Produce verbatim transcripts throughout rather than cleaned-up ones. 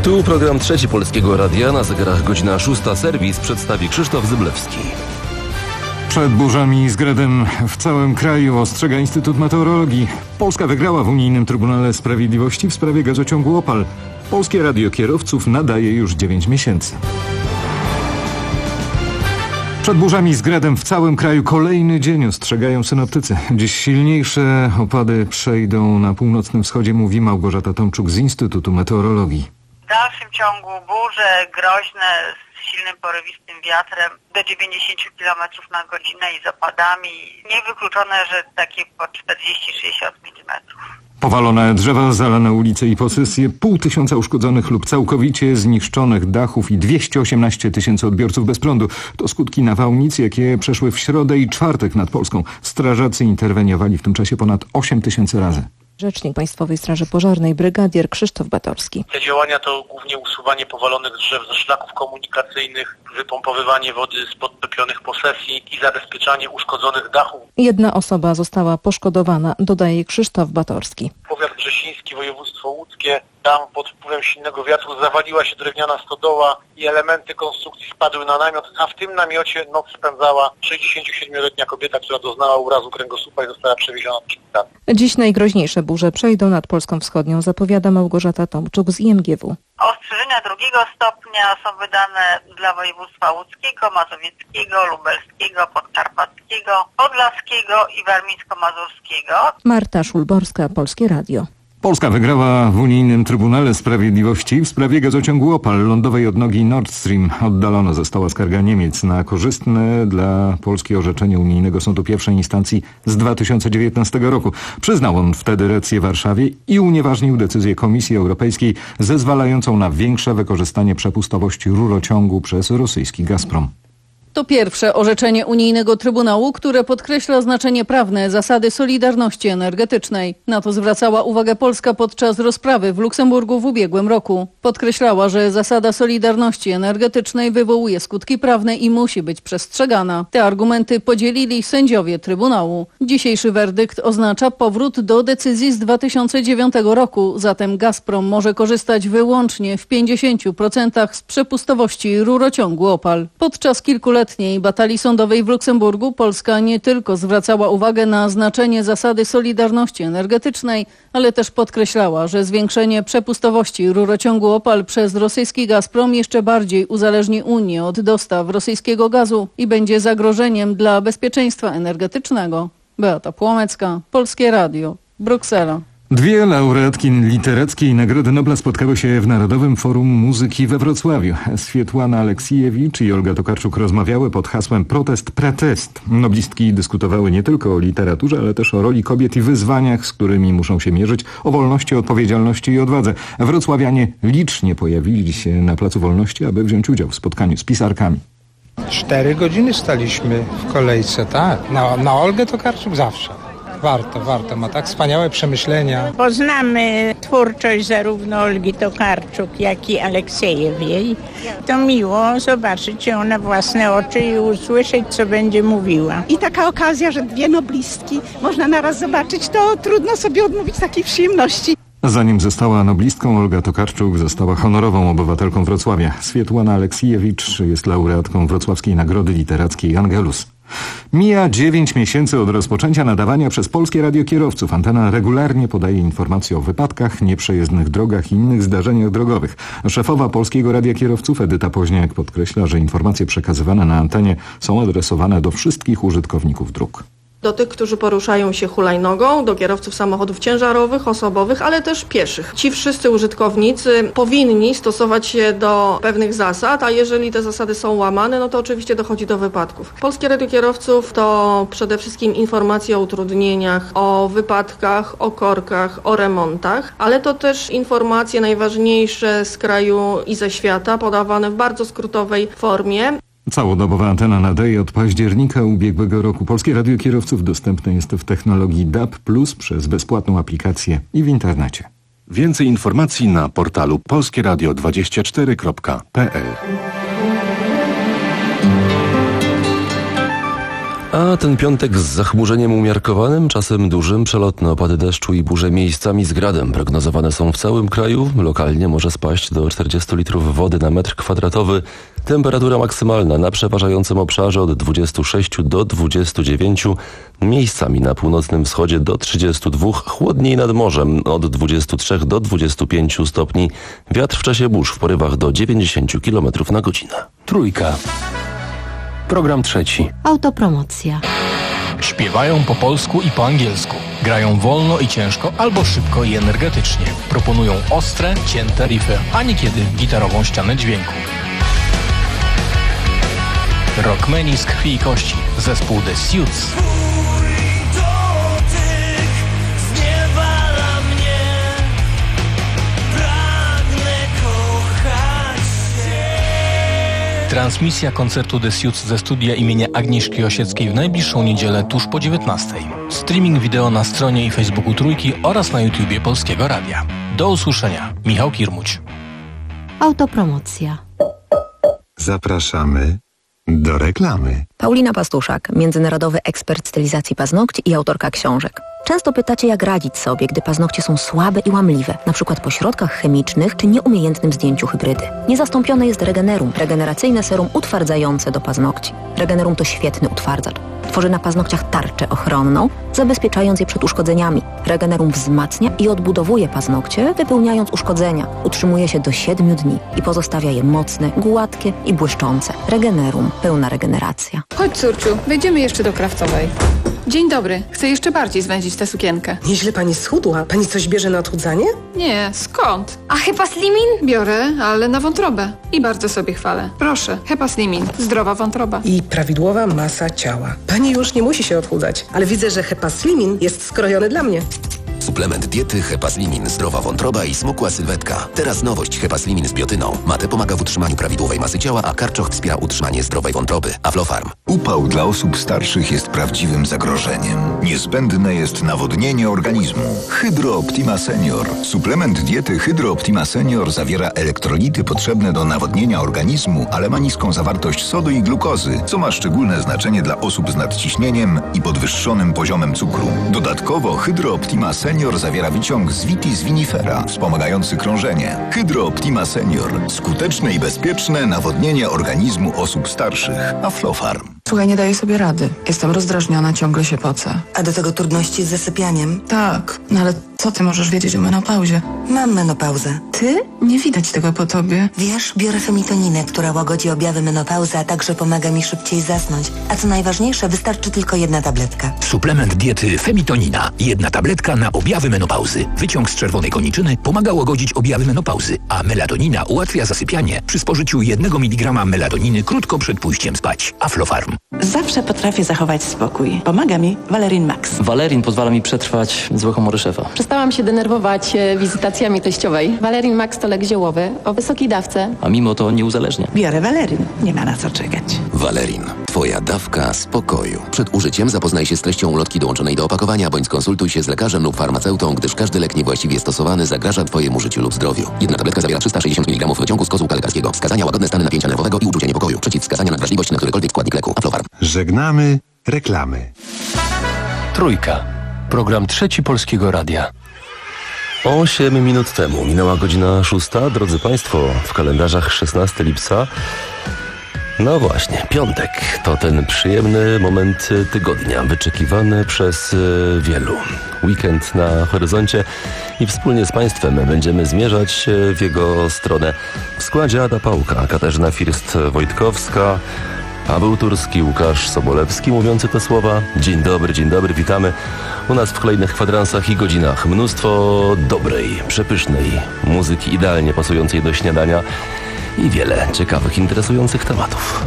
Tu program Trzeci Polskiego Radia, na zegarach godzina szósta. Serwis przedstawi Krzysztof Zyblewski. Przed burzami z gradem w całym kraju ostrzega Instytut Meteorologii. Polska wygrała w Unijnym Trybunale Sprawiedliwości w sprawie gazociągu Opal. Polskie Radio Kierowców nadaje już dziewięć miesięcy. Przed burzami z gradem w całym kraju kolejny dzień ostrzegają synoptycy. Dziś silniejsze opady przejdą na północnym wschodzie, mówi Małgorzata Tomczuk z Instytutu Meteorologii. W dalszym ciągu burze groźne z silnym porywistym wiatrem do dziewięćdziesiąt kilometrów na godzinę i z opadami. Niewykluczone, że takie po czterdzieści do sześćdziesięciu milimetrów. Powalone drzewa, zalane ulice i posesje, pół tysiąca uszkodzonych lub całkowicie zniszczonych dachów i dwieście osiemnaście tysięcy odbiorców bez prądu. To skutki nawałnic, jakie przeszły w środę i czwartek nad Polską. Strażacy interweniowali w tym czasie ponad osiem tysięcy razy. Rzecznik Państwowej Straży Pożarnej brygadier Krzysztof Batorski. Te działania to głównie usuwanie powalonych drzew ze szlaków komunikacyjnych, wypompowywanie wody z podtopionych posesji i zabezpieczanie uszkodzonych dachów. Jedna osoba została poszkodowana, dodaje Krzysztof Batorski. Powiat Wrzesiński, województwo łódzkie. Tam pod wpływem silnego wiatru zawaliła się drewniana stodoła i elementy konstrukcji spadły na namiot, a w tym namiocie noc spędzała sześćdziesięciosiedmioletnia kobieta, która doznała urazu kręgosłupa i została przewieziona do szpitala. Dziś najgroźniejsze burze przejdą nad Polską Wschodnią, zapowiada Małgorzata Tomczuk z I M G W. Ostrzeżenia drugiego stopnia są wydane dla województwa łódzkiego, mazowieckiego, lubelskiego, podkarpackiego, podlaskiego i warmińsko-mazurskiego. Marta Szulborska, Polskie Radio. Polska wygrała w Unijnym Trybunale Sprawiedliwości w sprawie gazociągu Opal, lądowej odnogi Nord Stream. Oddalona została skarga Niemiec na korzystne dla Polski orzeczenie Unijnego Sądu Pierwszej Instancji z dwa tysiące dziewiętnastego roku. Przyznał on wtedy rację Warszawie i unieważnił decyzję Komisji Europejskiej zezwalającą na większe wykorzystanie przepustowości rurociągu przez rosyjski Gazprom. To pierwsze orzeczenie Unijnego Trybunału, które podkreśla znaczenie prawne zasady solidarności energetycznej. Na to zwracała uwagę Polska podczas rozprawy w Luksemburgu w ubiegłym roku. Podkreślała, że zasada solidarności energetycznej wywołuje skutki prawne i musi być przestrzegana. Te argumenty podzielili sędziowie Trybunału. Dzisiejszy werdykt oznacza powrót do decyzji z dwa tysiące dziewiątego roku. Zatem Gazprom może korzystać wyłącznie w pięćdziesięciu procentach z przepustowości rurociągu Opal. Podczas kilkuletniej batalii sądowej w Luksemburgu Polska nie tylko zwracała uwagę na znaczenie zasady solidarności energetycznej, ale też podkreślała, że zwiększenie przepustowości rurociągu Opal przez rosyjski Gazprom jeszcze bardziej uzależni Unię od dostaw rosyjskiego gazu i będzie zagrożeniem dla bezpieczeństwa energetycznego. Beata Płomecka, Polskie Radio, Bruksela. Dwie laureatki literackiej Nagrody Nobla spotkały się w Narodowym Forum Muzyki we Wrocławiu. Swietłana Aleksijewicz i Olga Tokarczuk rozmawiały pod hasłem Protest, pretest. Noblistki dyskutowały nie tylko o literaturze, ale też o roli kobiet i wyzwaniach, z którymi muszą się mierzyć, o wolności, odpowiedzialności i odwadze. Wrocławianie licznie pojawili się na Placu Wolności, aby wziąć udział w spotkaniu z pisarkami. Cztery godziny staliśmy w kolejce, tak. Na, na Olgę Tokarczuk zawsze. Warto, warto. Ma tak wspaniałe przemyślenia. Poznamy twórczość zarówno Olgi Tokarczuk, jak i Aleksiejewej. To miło zobaczyć ją na własne oczy i usłyszeć, co będzie mówiła. I taka okazja, że dwie noblistki można naraz zobaczyć, to trudno sobie odmówić takiej przyjemności. Zanim została noblistką, Olga Tokarczuk została honorową obywatelką Wrocławia. Swietłana Aleksijewicz jest laureatką Wrocławskiej Nagrody Literackiej Angelus. Mija dziewięć miesięcy od rozpoczęcia nadawania przez Polskie Radio Kierowców. Antena regularnie podaje informacje o wypadkach, nieprzejezdnych drogach i innych zdarzeniach drogowych. Szefowa Polskiego Radia Kierowców Edyta Poźniak podkreśla, że informacje przekazywane na antenie są adresowane do wszystkich użytkowników dróg. Do tych, którzy poruszają się hulajnogą, do kierowców samochodów ciężarowych, osobowych, ale też pieszych. Ci wszyscy użytkownicy powinni stosować się do pewnych zasad, a jeżeli te zasady są łamane, no to oczywiście dochodzi do wypadków. Polskie Radio Kierowców to przede wszystkim informacje o utrudnieniach, o wypadkach, o korkach, o remontach, ale to też informacje najważniejsze z kraju i ze świata, podawane w bardzo skrótowej formie. Całodobowa antena nadaje od października ubiegłego roku. Polskie Radio Kierowców dostępne jest w technologii D A B plus, przez bezpłatną aplikację i w internecie. Więcej informacji na portalu polskie radio dwadzieścia cztery kropka p l. A ten piątek z zachmurzeniem umiarkowanym, czasem dużym, przelotne opady deszczu i burze miejscami z gradem prognozowane są w całym kraju. Lokalnie może spaść do czterdziestu litrów wody na metr kwadratowy. Temperatura maksymalna na przeważającym obszarze od dwudziestu sześciu do dwudziestu dziewięciu. Miejscami na północnym wschodzie do trzydziestu dwóch. Chłodniej nad morzem od dwudziestu trzech do dwudziestu pięciu stopni. Wiatr w czasie burz w porywach do dziewięćdziesięciu kilometrów na godzinę. Trójka. Program trzeci. Autopromocja. Śpiewają po polsku i po angielsku. Grają wolno i ciężko, albo szybko i energetycznie. Proponują ostre, cięte riffy, a niekiedy gitarową ścianę dźwięku. Rockmeni z krwi i kości. Zespół The Suits. Transmisja koncertu The Suits ze studia imienia Agnieszki Osieckiej w najbliższą niedzielę tuż po dziewiętnastej. Streaming wideo na stronie i Facebooku Trójki oraz na YouTubie Polskiego Radia. Do usłyszenia. Michał Kirmuć. Autopromocja. Zapraszamy do reklamy. Paulina Pastuszak, międzynarodowy ekspert stylizacji paznokci i autorka książek. Często pytacie, jak radzić sobie, gdy paznokcie są słabe i łamliwe, na przykład po środkach chemicznych czy nieumiejętnym zdjęciu hybrydy. Niezastąpione jest Regenerum, regeneracyjne serum utwardzające do paznokci. Regenerum to świetny utwardzacz. Tworzy na paznokciach tarczę ochronną, zabezpieczając je przed uszkodzeniami. Regenerum wzmacnia i odbudowuje paznokcie, wypełniając uszkodzenia. Utrzymuje się do siedmiu dni i pozostawia je mocne, gładkie i błyszczące. Regenerum. Pełna regeneracja. Chodź, córciu, wejdziemy jeszcze do Krawcowej. Dzień dobry. Chcę jeszcze bardziej zwęzić tę sukienkę. Nieźle pani schudła. Pani coś bierze na odchudzanie? Nie, skąd? A Hepaslimin? Biorę, ale na wątrobę. I bardzo sobie chwalę. Proszę, Hepaslimin. Zdrowa wątroba. I prawidłowa masa ciała. Pani już nie musi się odchudzać, ale widzę, że Hepaslimin jest skrojony dla mnie. Suplement diety Hepaslimin, zdrowa wątroba i smukła sylwetka. Teraz nowość Hepaslimin z biotyną. Mate pomaga w utrzymaniu prawidłowej masy ciała, a karczoch wspiera utrzymanie zdrowej wątroby. Aflofarm. Upał dla osób starszych jest prawdziwym zagrożeniem. Niezbędne jest nawodnienie organizmu. Hydro Optima Senior. Suplement diety Hydro Optima Senior zawiera elektrolity potrzebne do nawodnienia organizmu, ale ma niską zawartość sodu i glukozy, co ma szczególne znaczenie dla osób z nadciśnieniem i podwyższonym poziomem cukru. Dodatkowo Hydro Optima Senior zawiera wyciąg z Vitis vinifera, wspomagający krążenie. Hydro Optima Senior. Skuteczne i bezpieczne nawodnienie organizmu osób starszych. Aflofarm. Słuchaj, nie daję sobie rady. Jestem rozdrażniona, ciągle się pocę. A do tego trudności z zasypianiem? Tak, no ale co ty możesz wiedzieć o menopauzie? Mam menopauzę. Ty? Nie widać tego po tobie. Wiesz, biorę femitoninę, która łagodzi objawy menopauzy, a także pomaga mi szybciej zasnąć. A co najważniejsze, wystarczy tylko jedna tabletka. Suplement diety Femitonina. Jedna tabletka na objawy menopauzy. Wyciąg z czerwonej koniczyny pomaga łagodzić objawy menopauzy, a melatonina ułatwia zasypianie przy spożyciu jednego miligrama melatoniny krótko przed pójściem spać. Aflofarm. Zawsze potrafię zachować spokój. Pomaga mi Valerin Max. Valerin pozwala mi przetrwać złe humory szefa. Przestałam się denerwować wizytacjami teściowej. Valerin Max to lek ziołowy o wysokiej dawce. A mimo to nie uzależnia. Biorę Valerin. Nie ma na co czekać. Valerin. Twoja dawka spokoju. Przed użyciem zapoznaj się z treścią ulotki dołączonej do opakowania, bądź skonsultuj się z lekarzem lub farmaceutą, gdyż każdy lek niewłaściwie stosowany zagraża Twojemu życiu lub zdrowiu. Jedna tabletka zawiera trzysta sześćdziesiąt miligramów wyciągu z kozłka lekarskiego. Wskazania: łagodne stany napięcia nerwowego i uczucie niepokoju. Przeciwwskazania: nadwrażliwość na którykolwiek składnik leku. Aflofarm. Żegnamy reklamy. Trójka. Program trzeci Polskiego Radia. Osiem minut temu minęła godzina szósta. Drodzy Państwo, w kalendarzach szesnastego lipca. No właśnie, piątek to ten przyjemny moment tygodnia, wyczekiwany przez wielu. Weekend na horyzoncie i wspólnie z Państwem będziemy zmierzać w jego stronę. W składzie Ada Pałka, Katarzyna First-Wojtkowska, Paweł Turski, Łukasz Sobolewski mówiący te słowa. Dzień dobry, dzień dobry, witamy u nas w kolejnych kwadransach i godzinach. Mnóstwo dobrej, przepysznej muzyki, idealnie pasującej do śniadania i wiele ciekawych, interesujących tematów.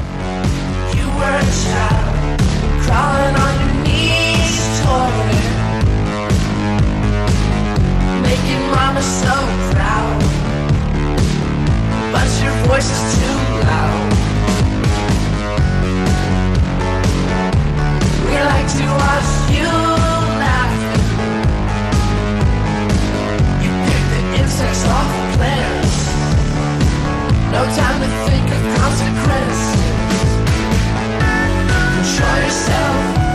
No time to think of consequences. Control yourself.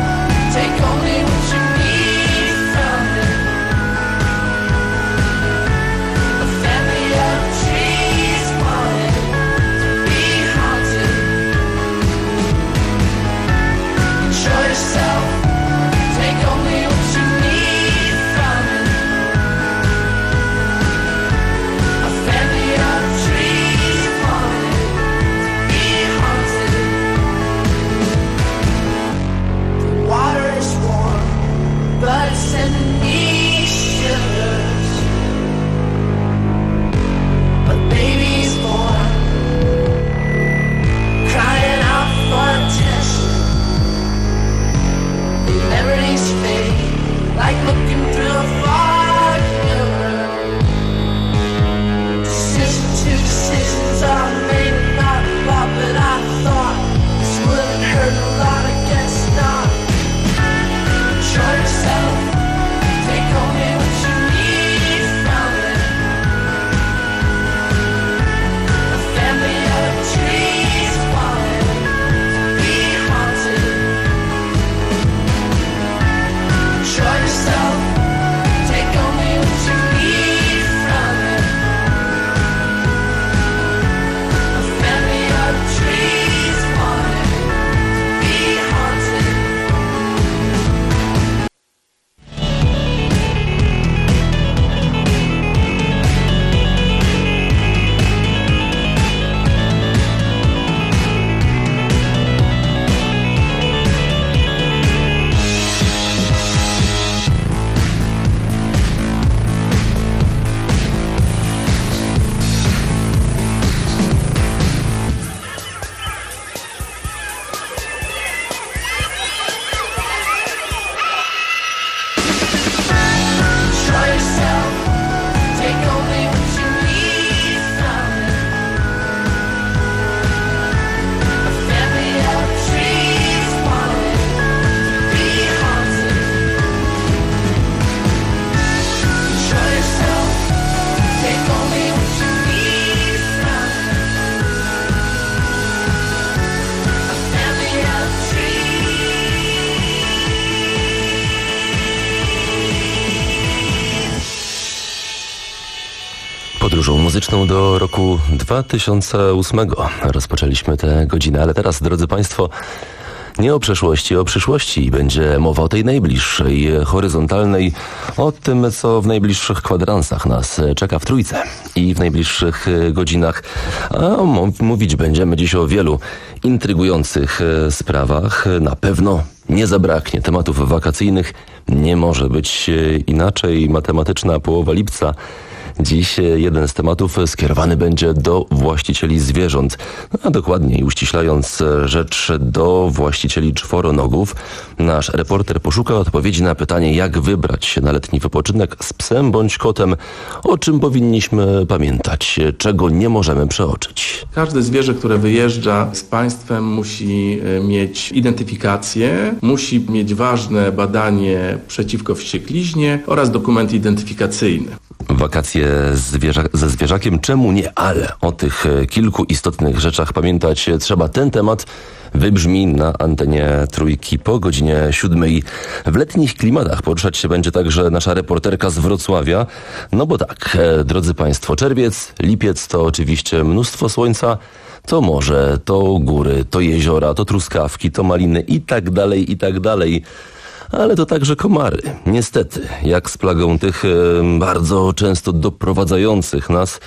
muzyczną do roku dwa tysiące ósmego. Rozpoczęliśmy tę godzinę, ale teraz, drodzy Państwo, nie o przeszłości, o przyszłości. Będzie mowa o tej najbliższej, horyzontalnej, o tym, co w najbliższych kwadransach nas czeka w Trójce i w najbliższych godzinach. A mówić będziemy dziś o wielu intrygujących sprawach. Na pewno nie zabraknie tematów wakacyjnych. Nie może być inaczej. Matematyczna połowa lipca. Dziś jeden z tematów skierowany będzie do właścicieli zwierząt, a dokładniej uściślając rzecz, do właścicieli czworonogów. Nasz reporter poszuka odpowiedzi na pytanie, jak wybrać się na letni wypoczynek z psem bądź kotem, o czym powinniśmy pamiętać, czego nie możemy przeoczyć. Każde zwierzę, które wyjeżdża z państwem, musi mieć identyfikację, musi mieć ważne badanie przeciwko wściekliźnie oraz dokument identyfikacyjny. Wakacje zwierza- ze zwierzakiem, czemu nie? Ale o tych kilku istotnych rzeczach pamiętać trzeba. Ten temat wybrzmi na antenie Trójki po godzinie siódmej. W letnich klimatach poruszać się będzie także nasza reporterka z Wrocławia. No bo tak, drodzy Państwo, czerwiec, lipiec to oczywiście mnóstwo słońca, to morze, to góry, to jeziora, to truskawki, to maliny i tak dalej, i tak dalej. Ale to także komary. Niestety, jak z plagą tych e, bardzo często doprowadzających nas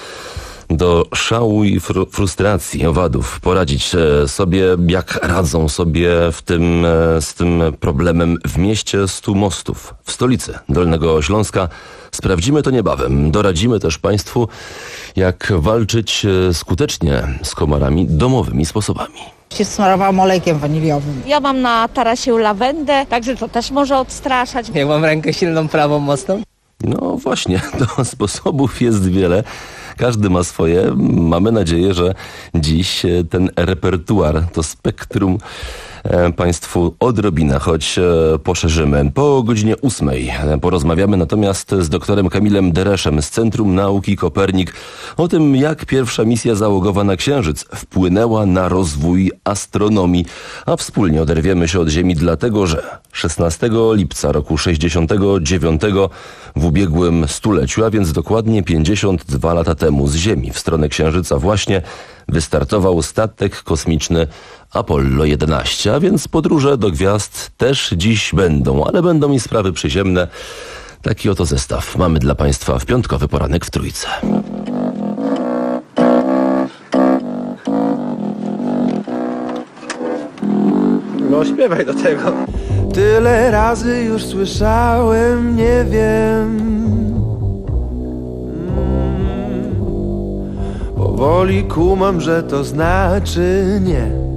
do szału i fr- frustracji owadów poradzić e, sobie, jak radzą sobie w tym, e, z tym problemem w mieście stu mostów, w stolicy Dolnego Śląska. Sprawdzimy to niebawem. Doradzimy też Państwu, jak walczyć e, skutecznie z komarami domowymi sposobami. Się smarowałam olejkiem waniliowym. Ja mam na tarasie lawendę, także to też może odstraszać. Jak mam rękę silną, prawą, mocną? No właśnie, to sposobów jest wiele. Każdy ma swoje. Mamy nadzieję, że dziś ten repertuar, to spektrum Państwu odrobinę, choć poszerzymy. Po godzinie ósmej porozmawiamy natomiast z doktorem Kamilem Dereszem z Centrum Nauki Kopernik o tym, jak pierwsza misja załogowa na Księżyc wpłynęła na rozwój astronomii, a wspólnie oderwiemy się od Ziemi dlatego, że szesnastego lipca roku sześćdziesiątego dziewiątego w ubiegłym stuleciu, a więc dokładnie pięćdziesiąt dwa lata temu z Ziemi w stronę Księżyca właśnie wystartował statek kosmiczny Apollo jedenaście, a więc podróże do gwiazd też dziś będą, ale będą i sprawy przyziemne. Taki oto zestaw mamy dla Państwa w piątkowy poranek w Trójce. No śpiewaj do tego. Tyle razy już słyszałem, nie wiem. Mm. Powoli kumam, że to znaczy nie.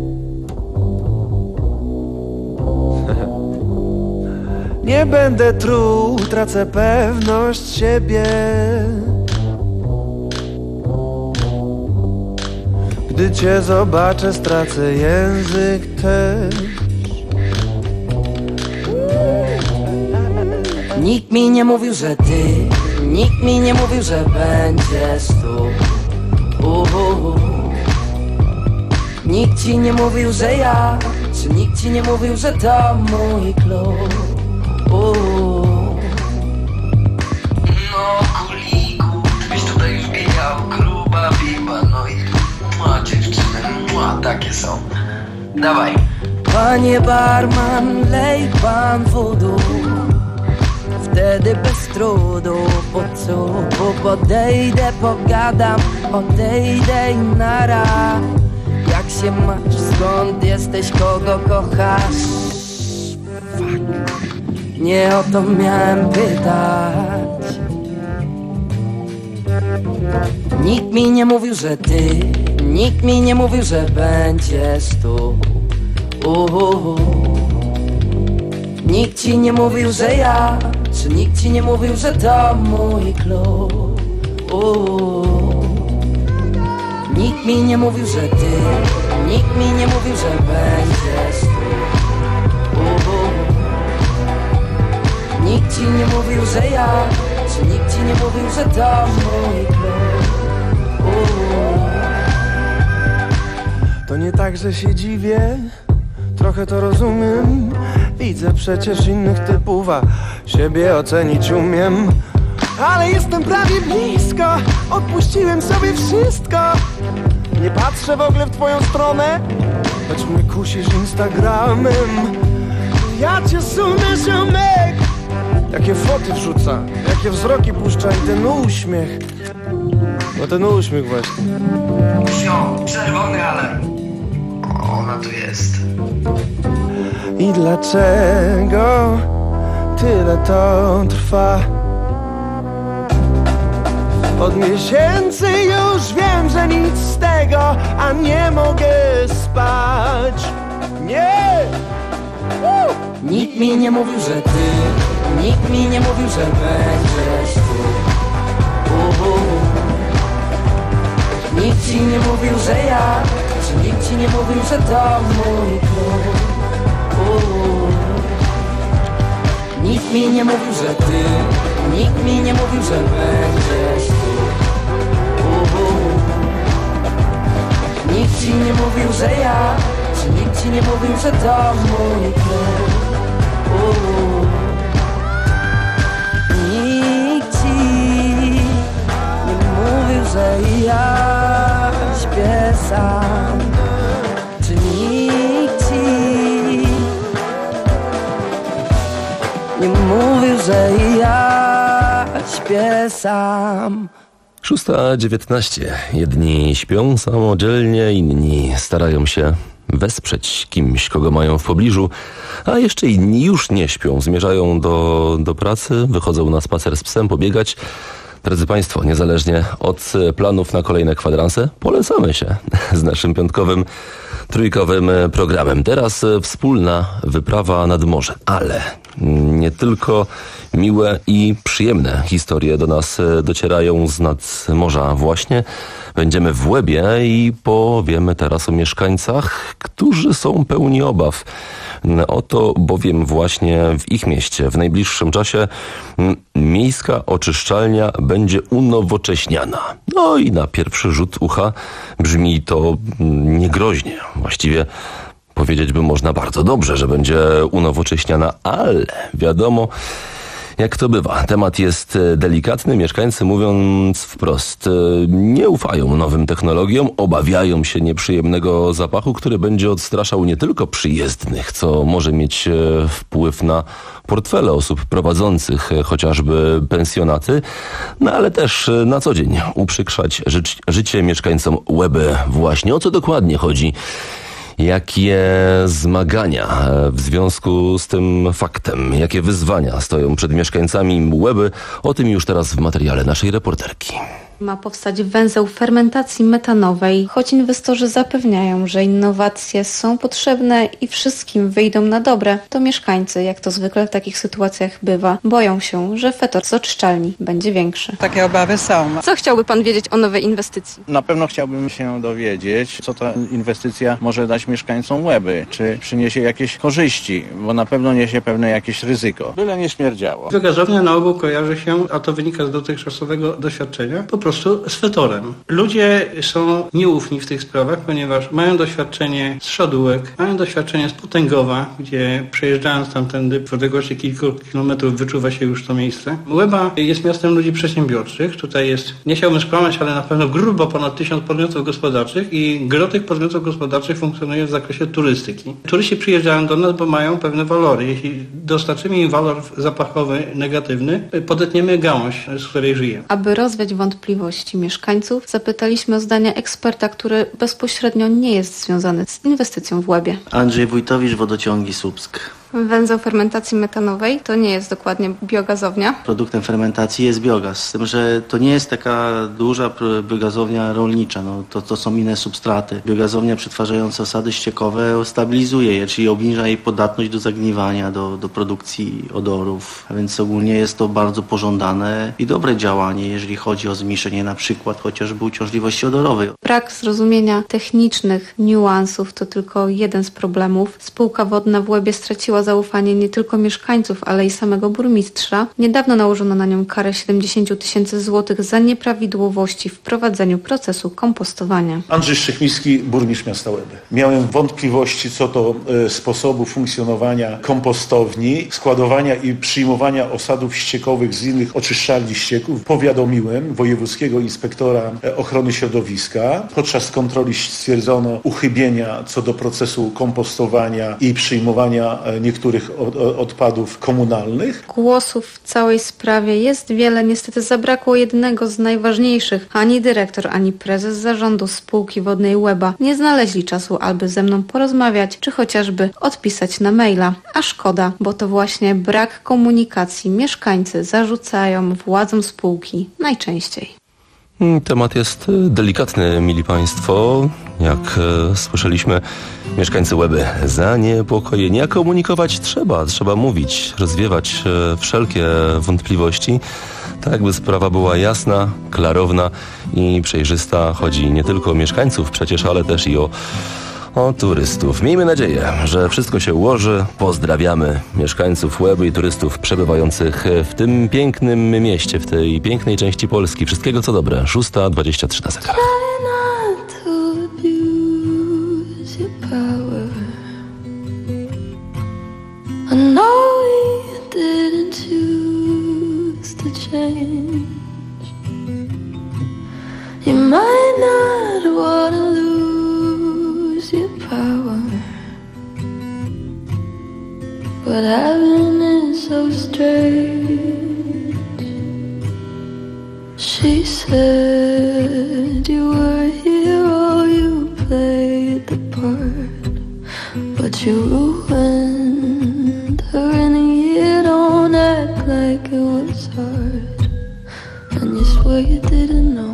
Nie będę truł, tracę pewność siebie. Gdy cię zobaczę, stracę język też. Nikt mi nie mówił, że ty, nikt mi nie mówił, że będziesz tu. Uhu. Nikt ci nie mówił, że ja, czy nikt ci nie mówił, że to mój klub. Uhu. No kuliku, byś tutaj już biegał, gruba biba, no i ma dziewczyny, ma takie są. Dawaj. Panie barman, lej pan wodu. Wtedy bez trudu po cupu podejdę, pogadam, odejdę i nara. Jak się masz, skąd jesteś, kogo kochasz? Fuck. Nie o to miałem pytać. Nikt mi nie mówił, że ty, nikt mi nie mówił, że będziesz tu. Uhuhu. Nikt ci nie mówił, że ja, czy nikt ci nie mówił, że to mój klub. Uuu. Nikt mi nie mówił, że ty, nikt mi nie mówił, że będziesz tu. Uuu. Nikt ci nie mówił, że ja, czy nikt ci nie mówił, że to mój klub. Uuu. To nie tak, że się dziwię, trochę to rozumiem. Widzę przecież innych typów, a siebie ocenić umiem. ale jestem prawie blisko. Odpuściłem sobie wszystko. Nie patrzę w ogóle w twoją stronę, lecz mnie kusisz Instagramem. Ja cię sunę, ziomek. Jakie foty wrzuca, jakie wzroki puszcza i ten uśmiech. No ten uśmiech właśnie. Wsio, czerwony alarm. Ona tu jest. I dlaczego tyle to trwa? Od miesięcy już wiem, że nic z tego, a nie mogę spać. Nie! Uh! Nikt mi nie mówił, że ty, nikt mi nie mówił, że będziesz tu. Uh, uh. Nikt ci nie mówił, że ja, czy nikt ci nie mówił, że to mój klub. Uh. Nikt mi nie mówił, że ty, nikt mi nie mówił, że będziesz tu. Uh, uh. Nikt ci nie mówił, że ja, czy nikt ci nie mówił, że to mój klub. Uh. Nikt ci nie mówił, że ja śpię sam. Czy nikt ci nie mówił, że ja śpię sam. szósta dziewiętnaście. Jedni śpią samodzielnie, inni starają się wesprzeć kimś, kogo mają w pobliżu, a jeszcze inni już nie śpią. Zmierzają do, do pracy, wychodzą na spacer z psem, pobiegać. Drodzy Państwo, niezależnie od planów na kolejne kwadranse, polecamy się z naszym piątkowym, trójkowym programem. Teraz wspólna wyprawa nad morze, ale nie tylko miłe i przyjemne historie do nas docierają z nad morza właśnie. Będziemy w Łebie i powiemy teraz o mieszkańcach, którzy są pełni obaw. Oto bowiem właśnie w ich mieście w najbliższym czasie miejska oczyszczalnia będzie unowocześniana. No i na pierwszy rzut ucha brzmi to niegroźnie. Właściwie powiedzieć by można bardzo dobrze, że będzie unowocześniana, ale wiadomo, jak to bywa. Temat jest delikatny. Mieszkańcy, mówiąc wprost, nie ufają nowym technologiom, obawiają się nieprzyjemnego zapachu, który będzie odstraszał nie tylko przyjezdnych, co może mieć wpływ na portfele osób prowadzących chociażby pensjonaty, no ale też na co dzień uprzykrzać ży- życie mieszkańcom Łeby. Właśnie o co dokładnie chodzi? Jakie zmagania w związku z tym faktem, jakie wyzwania stoją przed mieszkańcami Łeby? O tym już teraz w materiale naszej reporterki. Ma powstać węzeł fermentacji metanowej, choć inwestorzy zapewniają, że innowacje są potrzebne i wszystkim wyjdą na dobre, to mieszkańcy, jak to zwykle w takich sytuacjach bywa, boją się, że fetor z oczyszczalni będzie większy. Takie obawy są. Co chciałby Pan wiedzieć o nowej inwestycji? Na pewno chciałbym się dowiedzieć, co ta inwestycja może dać mieszkańcom Łeby, czy przyniesie jakieś korzyści, bo na pewno niesie pewne jakieś ryzyko. Byle nie śmierdziało. Biogazownia na ogół kojarzy się, a to wynika z dotychczasowego doświadczenia, po prostu z fetorem. Ludzie są nieufni w tych sprawach, ponieważ mają doświadczenie z Szadółek, mają doświadczenie z Potęgowa, gdzie przejeżdżając tamtędy w odległości kilku kilometrów wyczuwa się już to miejsce. Łeba jest miastem ludzi przedsiębiorczych. Tutaj jest, nie chciałbym skłamać, ale na pewno grubo ponad tysiąc podmiotów gospodarczych i gro tych podmiotów gospodarczych funkcjonuje w zakresie turystyki. Turyści przyjeżdżają do nas, bo mają pewne walory. Jeśli dostarczymy im walor zapachowy negatywny, podetniemy gałąź, z której żyjemy. Aby rozwiać wątpliwości mieszkańców, zapytaliśmy o zdania eksperta, który bezpośrednio nie jest związany z inwestycją w Łebie. Andrzej Wójtowicz, Wodociągi Słupsk. Węzeł fermentacji metanowej to nie jest dokładnie biogazownia. Produktem fermentacji jest biogaz, z tym, że to nie jest taka duża biogazownia rolnicza, no, to, to są inne substraty. Biogazownia przetwarzająca osady ściekowe stabilizuje je, czyli obniża jej podatność do zagniwania, do, do produkcji odorów, a więc ogólnie jest to bardzo pożądane i dobre działanie, jeżeli chodzi o zmniejszenie na przykład chociażby uciążliwości odorowej. Brak zrozumienia technicznych niuansów to tylko jeden z problemów. Spółka wodna w Łebie straciła straciła zaufanie nie tylko mieszkańców, ale i samego burmistrza, niedawno nałożono na nią karę siedemdziesiąt tysięcy złotych za nieprawidłowości w prowadzeniu procesu kompostowania. Andrzej Szczechmiński, burmistrz miasta Łeby. Miałem wątpliwości co do e, sposobu funkcjonowania kompostowni, składowania i przyjmowania osadów ściekowych z innych oczyszczalni ścieków. Powiadomiłem wojewódzkiego inspektora ochrony środowiska. Podczas kontroli stwierdzono uchybienia co do procesu kompostowania i przyjmowania niektórych od, odpadów komunalnych. Głosów w całej sprawie jest wiele. Niestety zabrakło jednego z najważniejszych. Ani dyrektor, ani prezes zarządu spółki wodnej Łeba nie znaleźli czasu, aby ze mną porozmawiać, czy chociażby odpisać na maila. A szkoda, bo to właśnie brak komunikacji mieszkańcy zarzucają władzom spółki najczęściej. Temat jest delikatny, mili Państwo. Jak e, słyszeliśmy, mieszkańcy Łeby zaniepokojeni. A komunikować trzeba, trzeba mówić, rozwiewać e, wszelkie wątpliwości, tak jakby sprawa była jasna, klarowna i przejrzysta. Chodzi nie tylko o mieszkańców przecież, ale też i o O turystów. Miejmy nadzieję, że wszystko się ułoży. Pozdrawiamy mieszkańców Łeby i turystów przebywających w tym pięknym mieście, w tej pięknej części Polski. Wszystkiego co dobre. szósta dwadzieścia trzy na zegarach. Your power, but heaven is so strange. She said you were a hero, you played the part, but you ruined her in a year. Don't act like it was hard, and you swear you didn't know.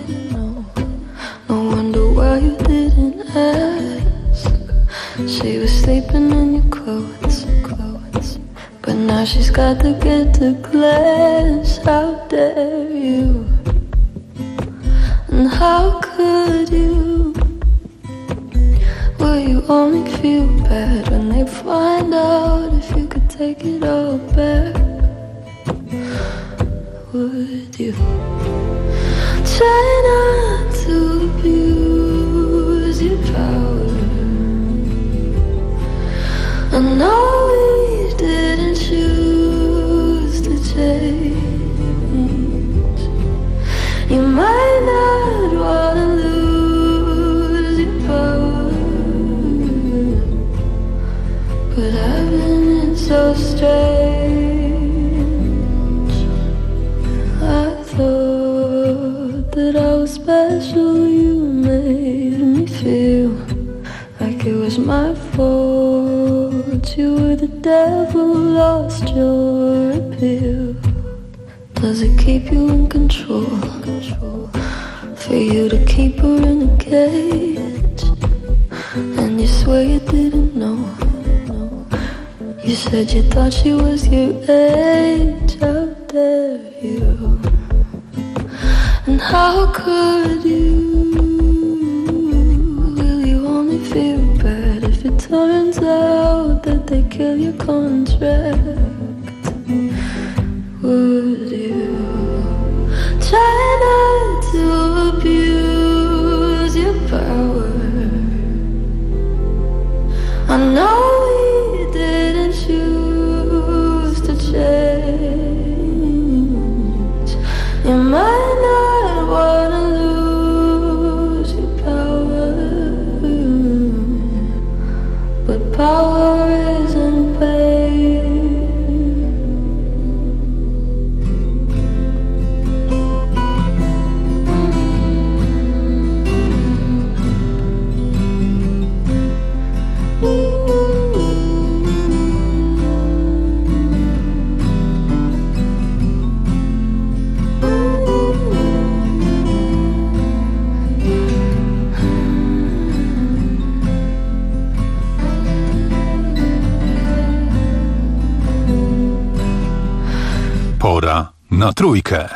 No wonder why you didn't ask. She was sleeping in your clothes, clothes. But now she's got to get to class. How dare you? And how could you? Will you only feel bad when they find out if you could take it all back? Would you? Try not to abuse your power. I know we didn't choose to change. You might not want to lose your power, but heaven is so strange. I thought that I was special. You made me feel like it was my fault. You were the devil, lost your appeal. Does it keep you in control? For you to keep her in a cage, and you swear you didn't know. You said you thought she was your age. How dare you? And how could you? Will you only feel bad if it turns out that they kill your contract? Would you try not to abuse your power? I know we didn't choose to change. You might not want to lose your power, but power isn't pain. Pora na trójkę.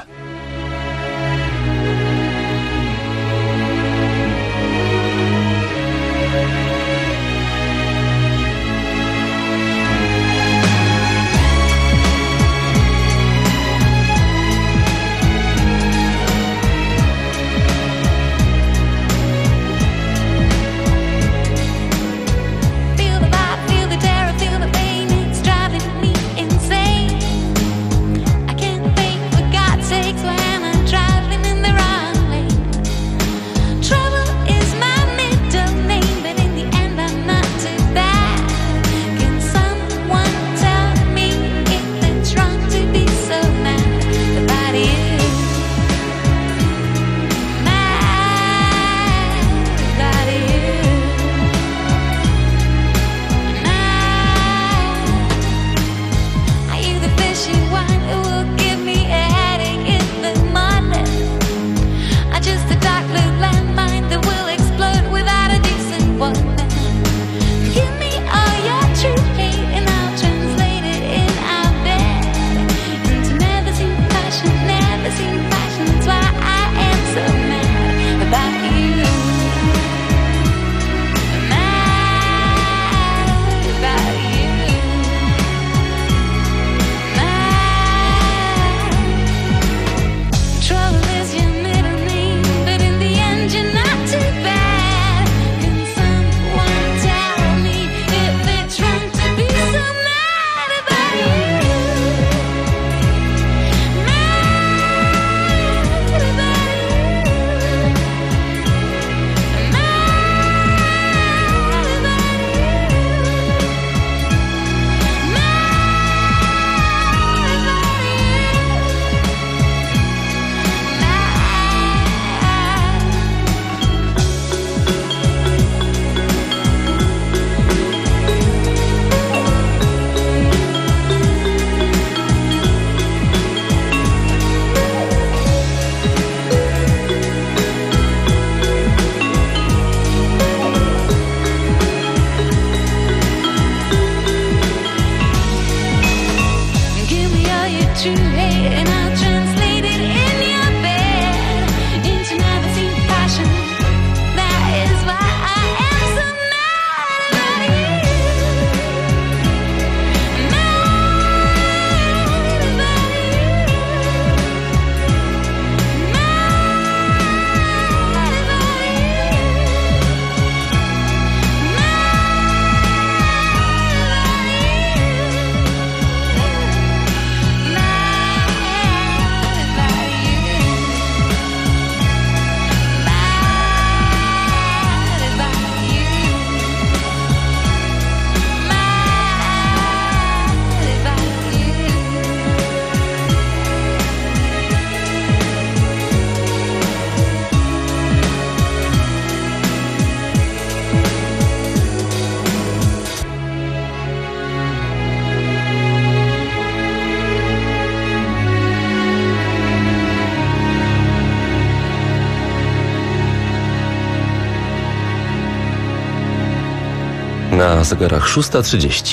Na zegarach szósta trzydzieści.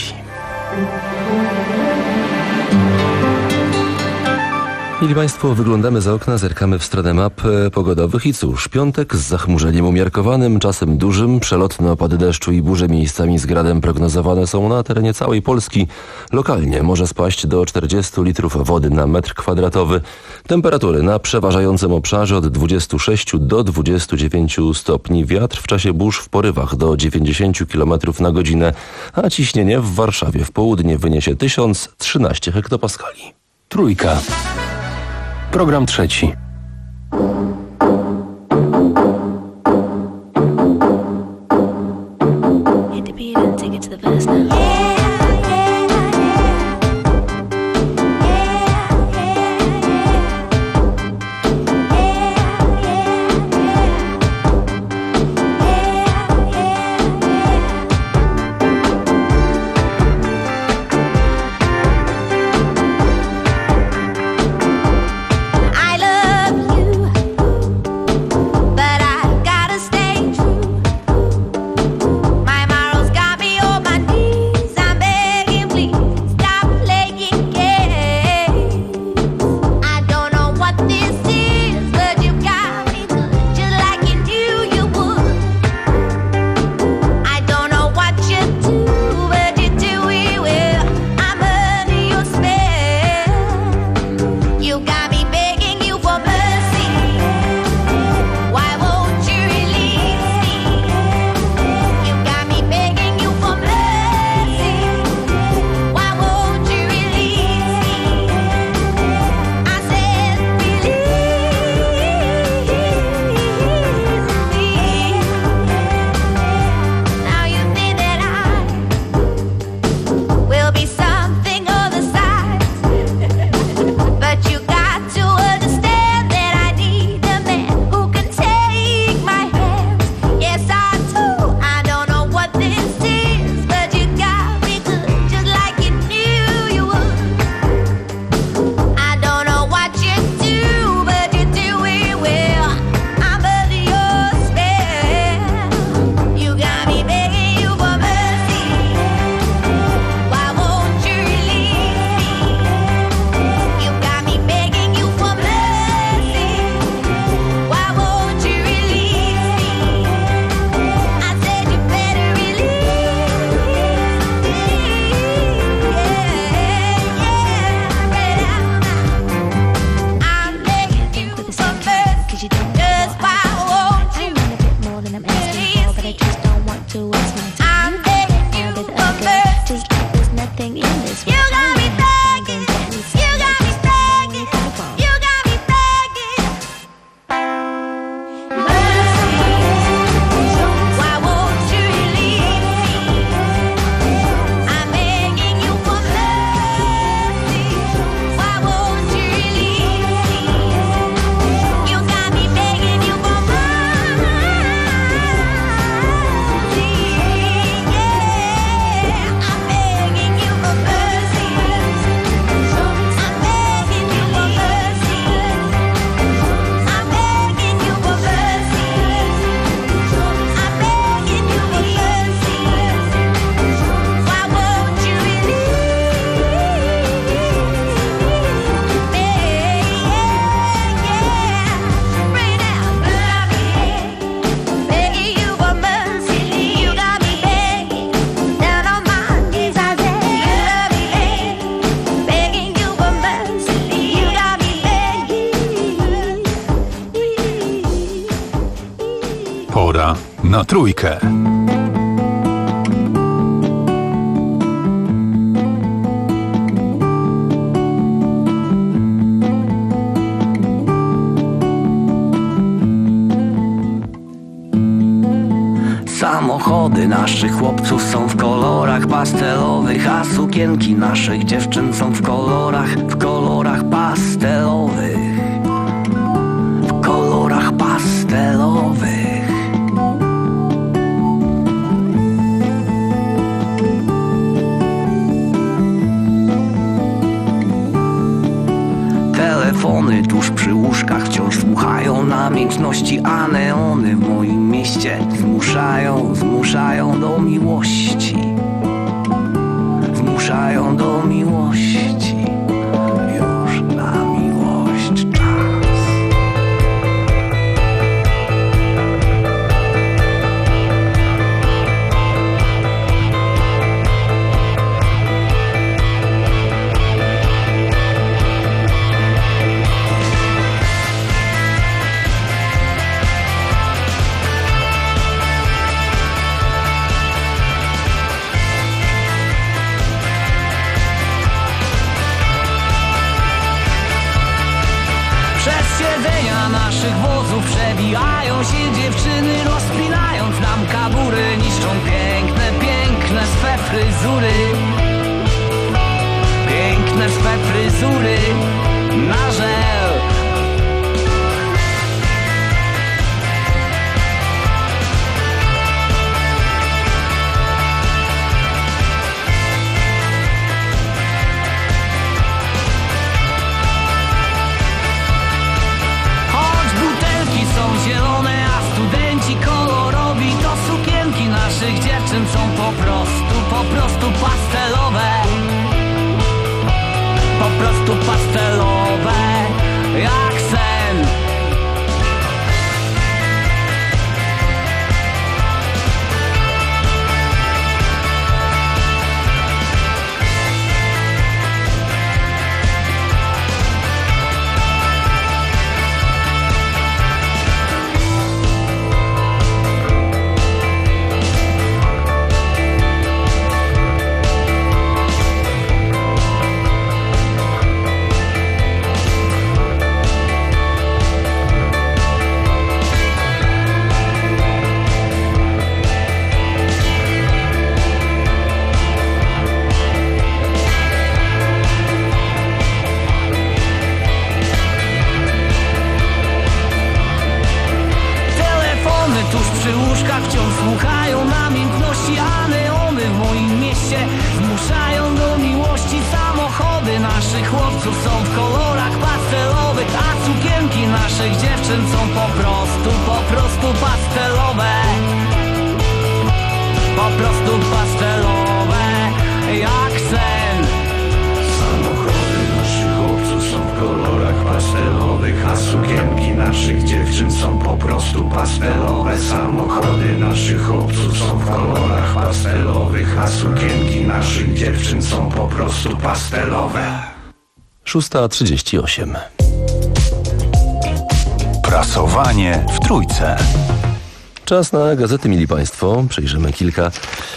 Mili Państwo, wyglądamy za okna, zerkamy w stronę map pogodowych i cóż, piątek z zachmurzeniem umiarkowanym, czasem dużym, przelotne opady deszczu i burze miejscami z gradem prognozowane są na terenie całej Polski. Lokalnie może spaść do czterdziestu litrów wody na metr kwadratowy. Temperatury na przeważającym obszarze od dwudziestu sześciu do dwudziestu dziewięciu stopni. Wiatr w czasie burz w porywach do dziewięćdziesięciu kilometrów na godzinę, a ciśnienie w Warszawie w południe wyniesie tysiąc trzynaście hektopaskali. Trójka. Program trzeci. Pora na trójkę. Samochody naszych chłopców są w kolorach pastelowych, a sukienki naszych dziewczyn są w kolorach, w kolorach pastelowych, w kolorach pastelowych. Telefony tuż przy łóżkach wciąż dmuchają namiętności, a neony w moim mieście zmuszają Zmuszają, zmuszają do miłości. Zmuszają do miłości. Już na miłość czas. Naszych wozów przebijają się dziewczyny, rozpinając nam kabury, niszczą piękne, piękne swe fryzury. Piękne swe fryzury na żel. Naszych dziewczyn są po prostu, po prostu pastelowe. Po prostu pastelowe, jak sen. Wciąż słuchają namiętności, a neony w moim mieście zmuszają do miłości. Samochody naszych chłopców są w kolorach pastelowych, a sukienki naszych dziewczyn są po prostu, po prostu pastelowe. Po prostu pastelowe, jak sen. Samochody naszych chłopców są w kolorach pastelowych, a sukienki naszych dziewczyn są po prostu pastelowe. Samochody naszych chłopców są w kolorach pastelowych, a sukienki naszych dziewczyn są po prostu pastelowe. szósta trzydzieści osiem. Prasowanie w Trójce. Czas na gazety, mili Państwo. Przejrzymy kilka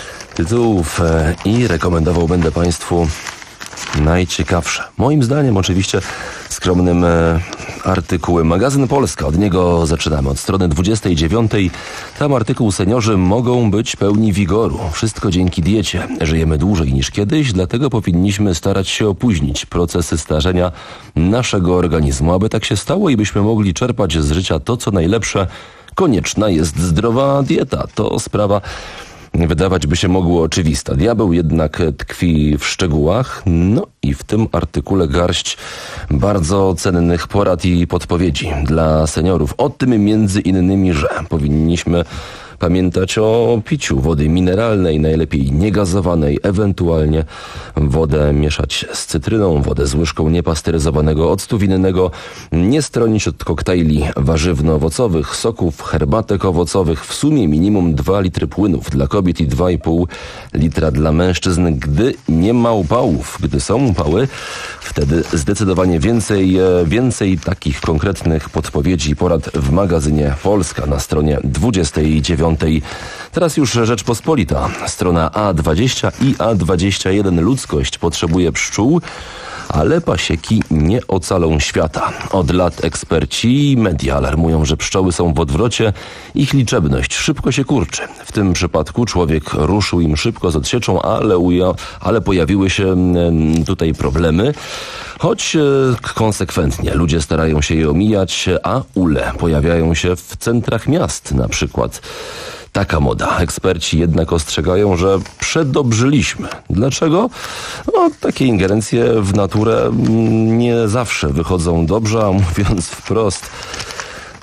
tytułów i rekomendował będę Państwu najciekawsze. Moim zdaniem oczywiście skromnym e, artykułem Magazyn Polska. Od niego zaczynamy. Od strony dwudziestej dziewiątej. Tam artykuł: seniorzy mogą być pełni wigoru. Wszystko dzięki diecie. Żyjemy dłużej niż kiedyś, dlatego powinniśmy starać się opóźnić procesy starzenia naszego organizmu. Aby tak się stało i byśmy mogli czerpać z życia to, co najlepsze, konieczna jest zdrowa dieta. To sprawa, wydawać by się mogło, oczywista. Diabeł jednak tkwi w szczegółach. No i w tym artykule garść bardzo cennych porad i podpowiedzi dla seniorów. O tym między innymi, że powinniśmy pamiętać o piciu wody mineralnej, najlepiej niegazowanej, ewentualnie wodę mieszać z cytryną, wodę z łyżką niepasteryzowanego octu winnego, nie stronić od koktajli warzywno-owocowych, soków, herbatek owocowych, w sumie minimum dwa litry płynów dla kobiet i dwa i pół litra dla mężczyzn, gdy nie ma upałów. Gdy są upały, wtedy zdecydowanie więcej, więcej takich konkretnych podpowiedzi i porad w magazynie Polska na stronie dwudziestej dziewiątej. Teraz już Rzeczpospolita, strona A dwadzieścia i A dwadzieścia jeden. Ludzkość potrzebuje pszczół, ale pasieki nie ocalą świata. Od lat eksperci i media alarmują, że pszczoły są w odwrocie. Ich liczebność szybko się kurczy. W tym przypadku człowiek ruszył im szybko z odsieczą, ale, uja- ale pojawiły się tutaj problemy. Choć e, konsekwentnie ludzie starają się je omijać, a ule pojawiają się w centrach miast na przykład. Taka moda. Eksperci jednak ostrzegają, że przedobrzyliśmy. Dlaczego? No, takie ingerencje w naturę nie zawsze wychodzą dobrze, a mówiąc wprost,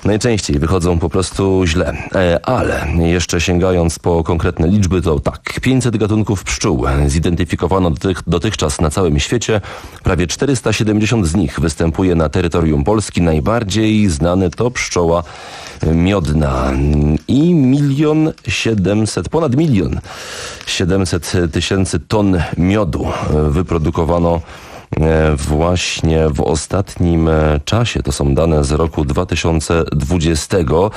najczęściej wychodzą po prostu źle. E, ale jeszcze sięgając po konkretne liczby, to tak, pięćset gatunków pszczół zidentyfikowano dotych, dotychczas na całym świecie. Prawie czterysta siedemdziesiąt z nich występuje na terytorium Polski. Najbardziej znany to pszczoła miodna i milion siedemset, ponad milion siedemset tysięcy ton miodu wyprodukowano właśnie w ostatnim czasie. To są dane z roku dwa tysiące dwudziestego.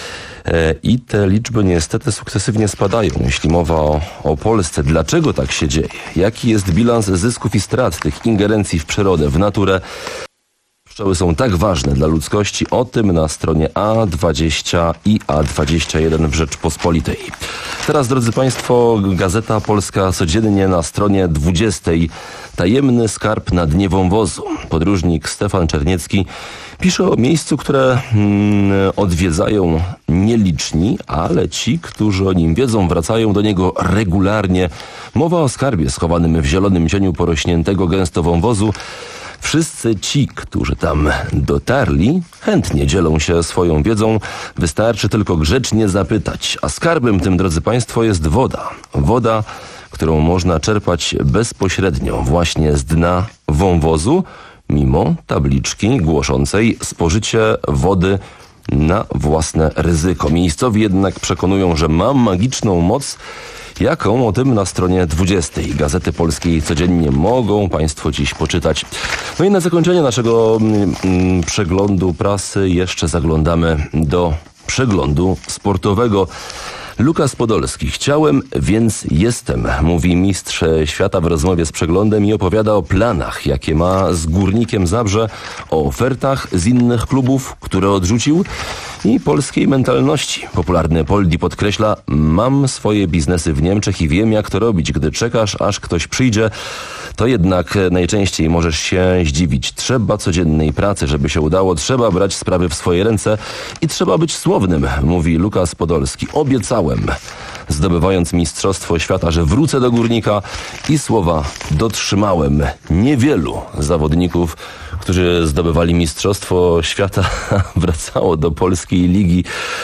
I te liczby niestety sukcesywnie spadają, jeśli mowa o, o Polsce. Dlaczego tak się dzieje? Jaki jest bilans zysków i strat tych ingerencji w przyrodę, w naturę? Pszczoły są tak ważne dla ludzkości. O tym na stronie A dwadzieścia i A dwadzieścia jeden w Rzeczpospolitej. Teraz, drodzy Państwo, Gazeta Polska codziennie na stronie dwudziestej. Tajemny skarb na dnie wąwozu. Podróżnik Stefan Czerniecki pisze o miejscu, które mm, odwiedzają nieliczni, ale ci, którzy o nim wiedzą, wracają do niego regularnie. Mowa o skarbie schowanym w zielonym cieniu porośniętego gęsto wąwozu. Wszyscy ci, którzy tam dotarli, chętnie dzielą się swoją wiedzą. Wystarczy tylko grzecznie zapytać. A skarbem tym, drodzy Państwo, jest woda. Woda, którą można czerpać bezpośrednio właśnie z dna wąwozu, mimo tabliczki głoszącej spożycie wody na własne ryzyko. Miejscowi jednak przekonują, że ma magiczną moc, jaką o tym na stronie dwudziestej Gazety Polskiej codziennie mogą Państwo dziś poczytać. No i na zakończenie naszego mm, przeglądu prasy jeszcze zaglądamy do przeglądu sportowego. Lukas Podolski. Chciałem, więc jestem, mówi mistrz świata w rozmowie z Przeglądem i opowiada o planach, jakie ma z Górnikiem Zabrze, o ofertach z innych klubów, które odrzucił i polskiej mentalności. Popularny Poldi podkreśla: mam swoje biznesy w Niemczech i wiem, jak to robić. Gdy czekasz, aż ktoś przyjdzie, to jednak najczęściej możesz się zdziwić. Trzeba codziennej pracy, żeby się udało. Trzeba brać sprawy w swoje ręce i trzeba być słownym, mówi Lukas Podolski. Obiecałem, zdobywając Mistrzostwo Świata, że wrócę do Górnika i słowa dotrzymałem. Niewielu zawodników, którzy zdobywali Mistrzostwo Świata, wracało do polskiej ligi.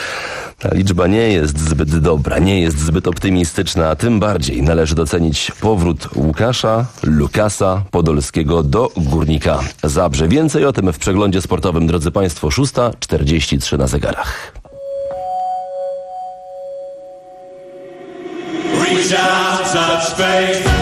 Ta liczba nie jest zbyt dobra, nie jest zbyt optymistyczna, a tym bardziej należy docenić powrót Łukasza Lukasa Podolskiego do Górnika Zabrze. Więcej o tym w przeglądzie sportowym, drodzy Państwo, szósta czterdzieści trzy na zegarach. Reach out, touch faith.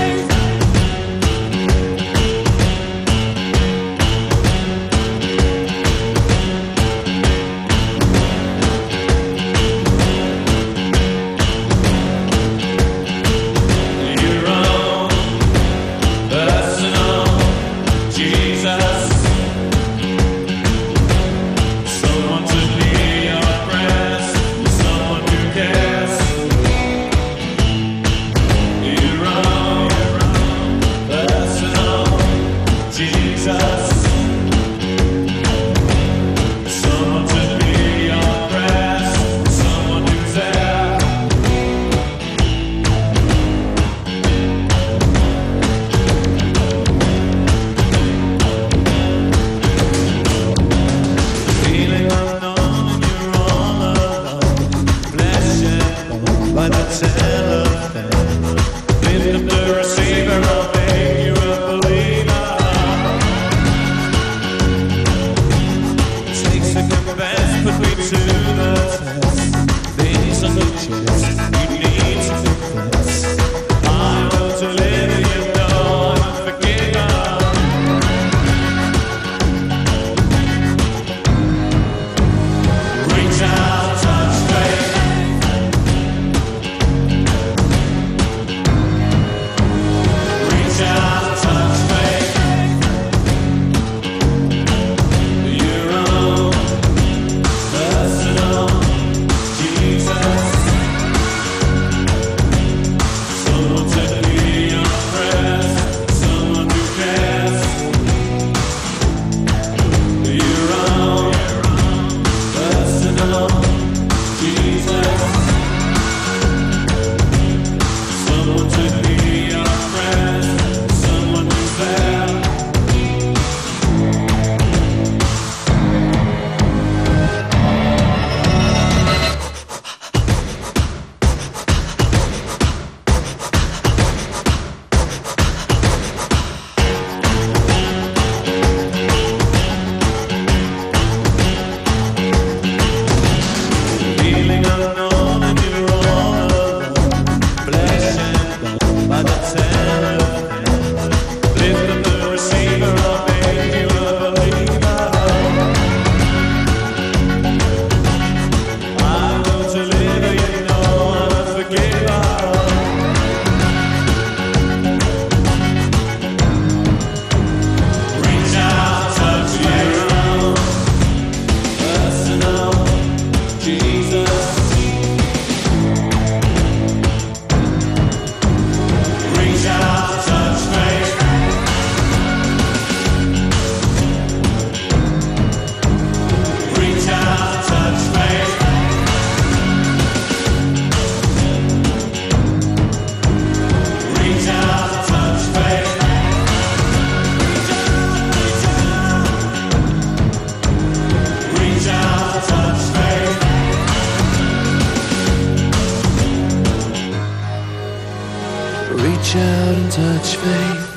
reach out and touch faith.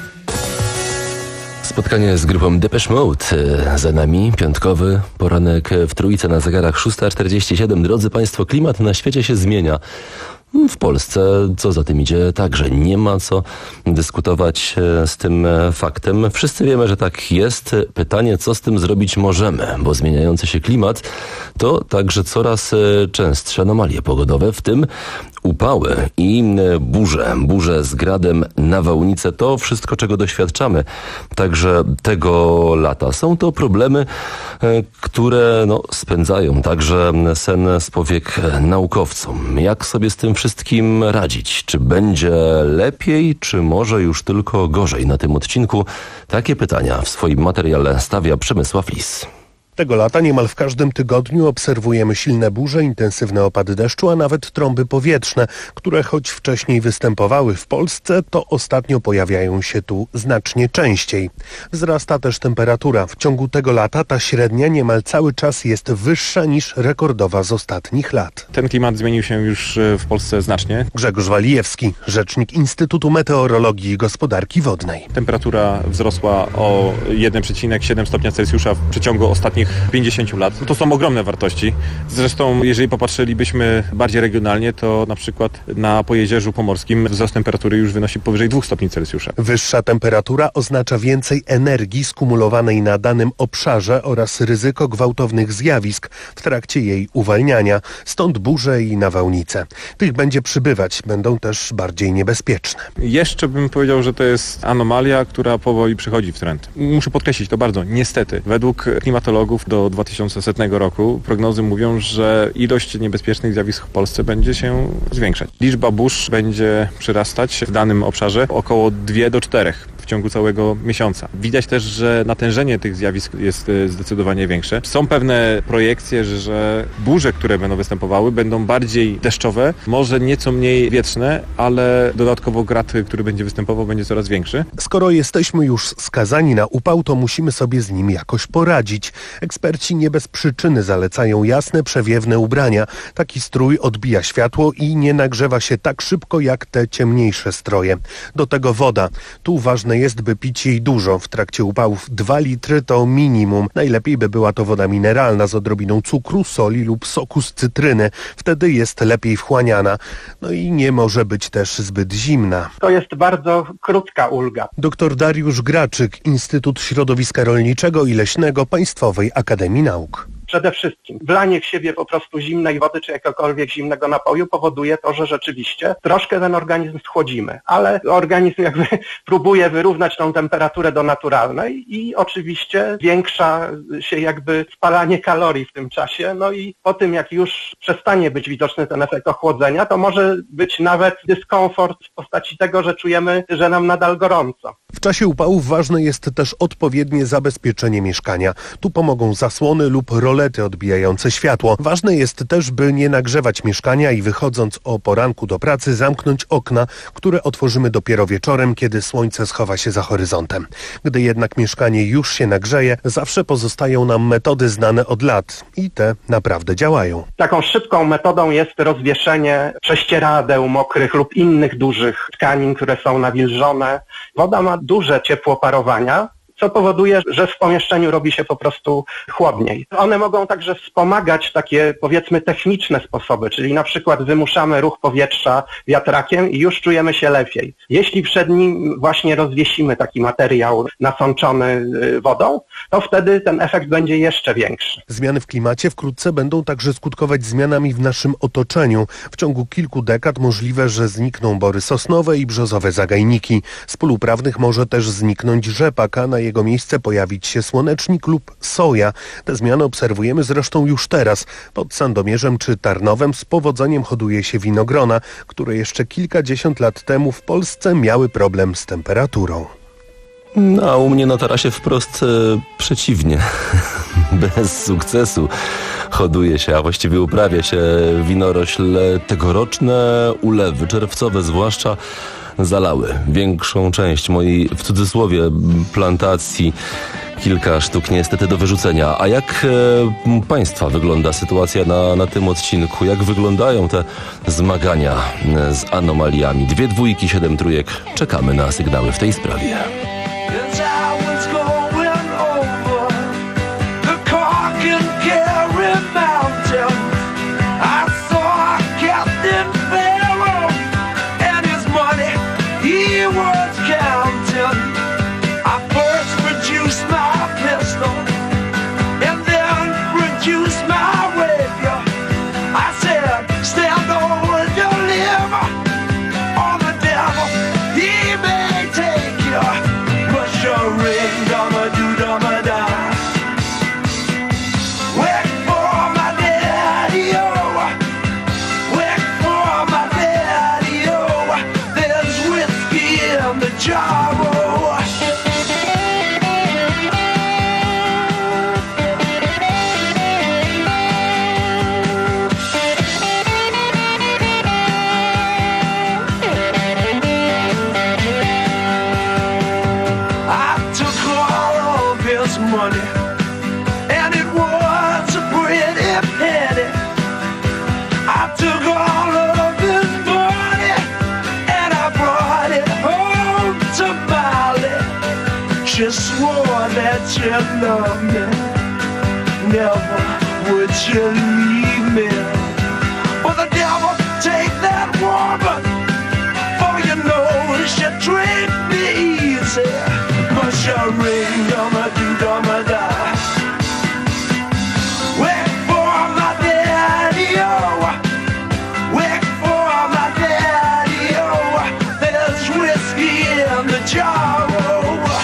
Spotkanie z grupą Depeche Mode za nami, piątkowy poranek w Trójce na zegarach szósta czterdzieści siedem. Drodzy Państwo, klimat na świecie się zmienia. W Polsce, co za tym idzie, także nie ma co dyskutować z tym faktem. Wszyscy wiemy, że tak jest. Pytanie, co z tym zrobić możemy, bo zmieniający się klimat to także coraz częstsze anomalie pogodowe, w tym upały i burze. Burze z gradem, nawałnice, to wszystko, czego doświadczamy także tego lata. Są to problemy, które no, spędzają także sen z powiek naukowcom. Jak sobie z tym wszystkim radzić? Czy będzie lepiej, czy może już tylko gorzej? Na tym odcinku takie pytania w swoim materiale stawia Przemysław Lis. Tego lata niemal w każdym tygodniu obserwujemy silne burze, intensywne opady deszczu, a nawet trąby powietrzne, które choć wcześniej występowały w Polsce, to ostatnio pojawiają się tu znacznie częściej. Wzrasta też temperatura. W ciągu tego lata ta średnia niemal cały czas jest wyższa niż rekordowa z ostatnich lat. Ten klimat zmienił się już w Polsce znacznie. Grzegorz Walijewski, rzecznik Instytutu Meteorologii i Gospodarki Wodnej. Temperatura wzrosła o jeden przecinek siedem stopnia Celsjusza w przeciągu ostatnich pięćdziesięciu lat. To są ogromne wartości. Zresztą, jeżeli popatrzylibyśmy bardziej regionalnie, to na przykład na Pojezierzu Pomorskim wzrost temperatury już wynosi powyżej dwóch stopni Celsjusza. Wyższa temperatura oznacza więcej energii skumulowanej na danym obszarze oraz ryzyko gwałtownych zjawisk w trakcie jej uwalniania, stąd burze i nawałnice. Tych będzie przybywać, będą też bardziej niebezpieczne. Jeszcze bym powiedział, że to jest anomalia, która powoli przychodzi w trend. Muszę podkreślić to bardzo, niestety. Według klimatologów do dwa tysiące setnego roku prognozy mówią, że ilość niebezpiecznych zjawisk w Polsce będzie się zwiększać. Liczba burz będzie przyrastać w danym obszarze około dwie do czterech w ciągu całego miesiąca. Widać też, że natężenie tych zjawisk jest zdecydowanie większe. Są pewne projekcje, że, że burze, które będą występowały, będą bardziej deszczowe, może nieco mniej wietrzne, ale dodatkowo grad, który będzie występował, będzie coraz większy. Skoro jesteśmy już skazani na upał, to musimy sobie z nim jakoś poradzić. Eksperci nie bez przyczyny zalecają jasne, przewiewne ubrania. Taki strój odbija światło i nie nagrzewa się tak szybko jak te ciemniejsze stroje. Do tego woda. Tu ważne jest, by pić jej dużo. W trakcie upałów dwa litry to minimum. Najlepiej by była to woda mineralna z odrobiną cukru, soli lub soku z cytryny. Wtedy jest lepiej wchłaniana. No i nie może być też zbyt zimna. To jest bardzo krótka ulga. Doktor Dariusz Graczyk, Instytut Środowiska Rolniczego i Leśnego Państwowej Akademii Nauk. Przede wszystkim wlanie w siebie po prostu zimnej wody czy jakiegokolwiek zimnego napoju powoduje to, że rzeczywiście troszkę ten organizm schłodzimy, ale organizm jakby próbuje wyrównać tą temperaturę do naturalnej i oczywiście zwiększa się jakby spalanie kalorii w tym czasie, no i po tym jak już przestanie być widoczny ten efekt ochłodzenia, to może być nawet dyskomfort w postaci tego, że czujemy, że nam nadal gorąco. W czasie upałów ważne jest też odpowiednie zabezpieczenie mieszkania. Tu pomogą zasłony lub rolety odbijające światło. Ważne jest też, by nie nagrzewać mieszkania i wychodząc o poranku do pracy zamknąć okna, które otworzymy dopiero wieczorem, kiedy słońce schowa się za horyzontem. Gdy jednak mieszkanie już się nagrzeje, zawsze pozostają nam metody znane od lat i te naprawdę działają. Taką szybką metodą jest rozwieszenie prześcieradeł mokrych lub innych dużych tkanin, które są nawilżone. Woda ma duże ciepło parowania, co powoduje, że w pomieszczeniu robi się po prostu chłodniej. One mogą także wspomagać takie, powiedzmy, techniczne sposoby, czyli na przykład wymuszamy ruch powietrza wiatrakiem i już czujemy się lepiej. Jeśli przed nim właśnie rozwiesimy taki materiał nasączony wodą, to wtedy ten efekt będzie jeszcze większy. Zmiany w klimacie wkrótce będą także skutkować zmianami w naszym otoczeniu. W ciągu kilku dekad możliwe, że znikną bory sosnowe i brzozowe zagajniki. Z pól uprawnych może też zniknąć rzepak, a na jego miejsce pojawić się słonecznik lub soja. Te zmiany obserwujemy zresztą już teraz. Pod Sandomierzem czy Tarnowem z powodzeniem hoduje się winogrona, które jeszcze kilkadziesiąt lat temu w Polsce miały problem z temperaturą. A u mnie na tarasie wprost e, przeciwnie. Bez sukcesu. hoduje się, a właściwie uprawia się winorośl. Tegoroczne ulewy, czerwcowe zwłaszcza, zalały większą część mojej, w cudzysłowie, plantacji. Kilka sztuk niestety do wyrzucenia. A jak e, Państwa wygląda sytuacja na, na tym odcinku? Jak wyglądają te zmagania e, z anomaliami? Dwie dwójki, siedem trójek. Czekamy na sygnały w tej sprawie. You swore that you loved me, never would you leave me. But the devil take that woman, for you know she treat me easy. But she ring, dumma do, dumma die. Wait for my daddy, oh. Wait for my daddy, oh. There's whiskey in the jar, oh.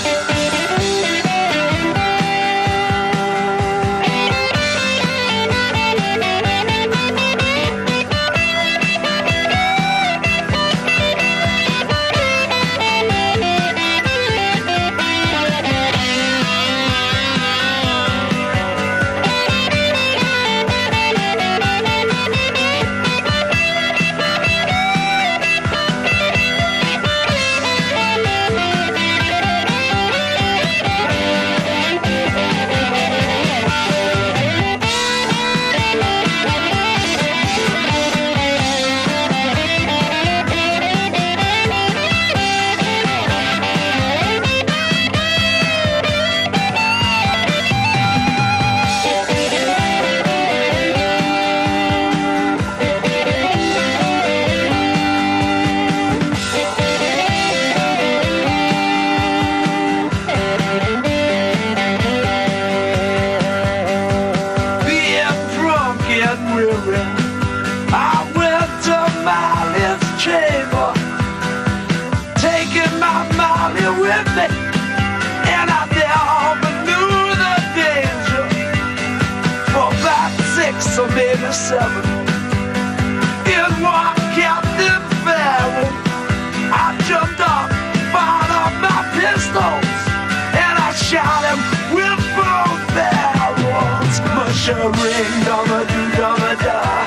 So maybe seven in one Captain Farrell. I jumped up, fired up my pistols, and I shot him with both barrels. Mush a ring, dumma do, dumma die.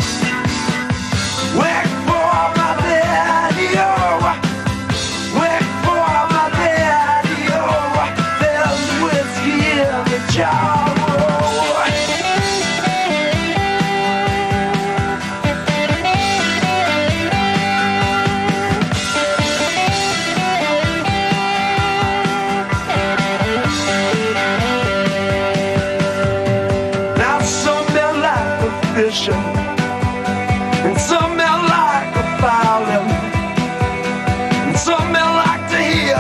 Wait for my daddy, oh. Wait for my daddy, oh. There's whiskey in the jar. And some men like a violin, and some men like to hear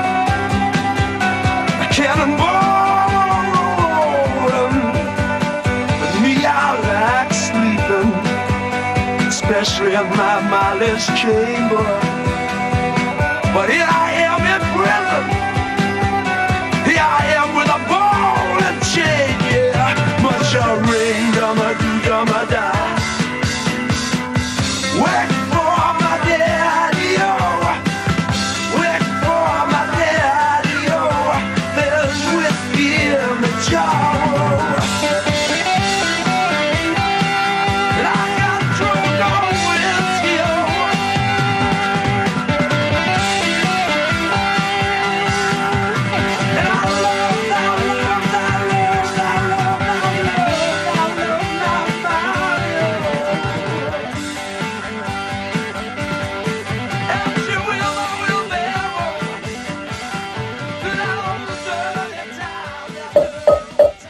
a cannonball rolling. But me, I like sleeping, especially in my mindless chamber. But here I am in prison, here I am with a ball and chain, yeah. Much a ring, dumma do, dumma die. Wait for my daddy, oh. Wait for my daddy, oh. There's whiskey in the jar, oh.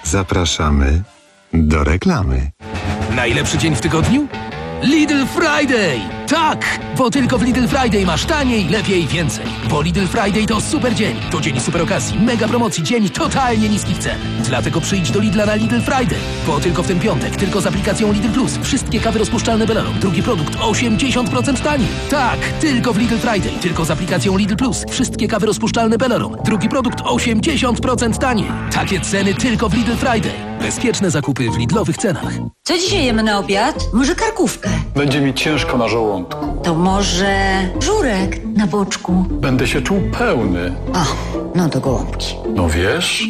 Zapraszamy do reklamy. Najlepszy dzień w tygodniu? Lidl Friday! Tak! Bo tylko w Lidl Friday masz taniej, lepiej, więcej. Bo Lidl Friday to super dzień. To dzień super okazji, mega promocji, dzień totalnie niskich cen. Dlatego przyjdź do Lidla na Lidl Friday. Bo tylko w ten piątek, tylko z aplikacją Lidl Plus. Wszystkie kawy rozpuszczalne Beleron. Drugi produkt osiemdziesiąt procent taniej. Tak! Tylko w Lidl Friday. Tylko z aplikacją Lidl Plus. Wszystkie kawy rozpuszczalne Beleron. Drugi produkt osiemdziesiąt procent taniej. Takie ceny tylko w Lidl Friday. Bezpieczne zakupy w Lidlowych cenach. Co dzisiaj jemy na obiad? Może karkówkę? Będzie mi ciężko na żołądku. To może żurek na boczku? Będę się czuł pełny. O, no to gołąbki. No wiesz,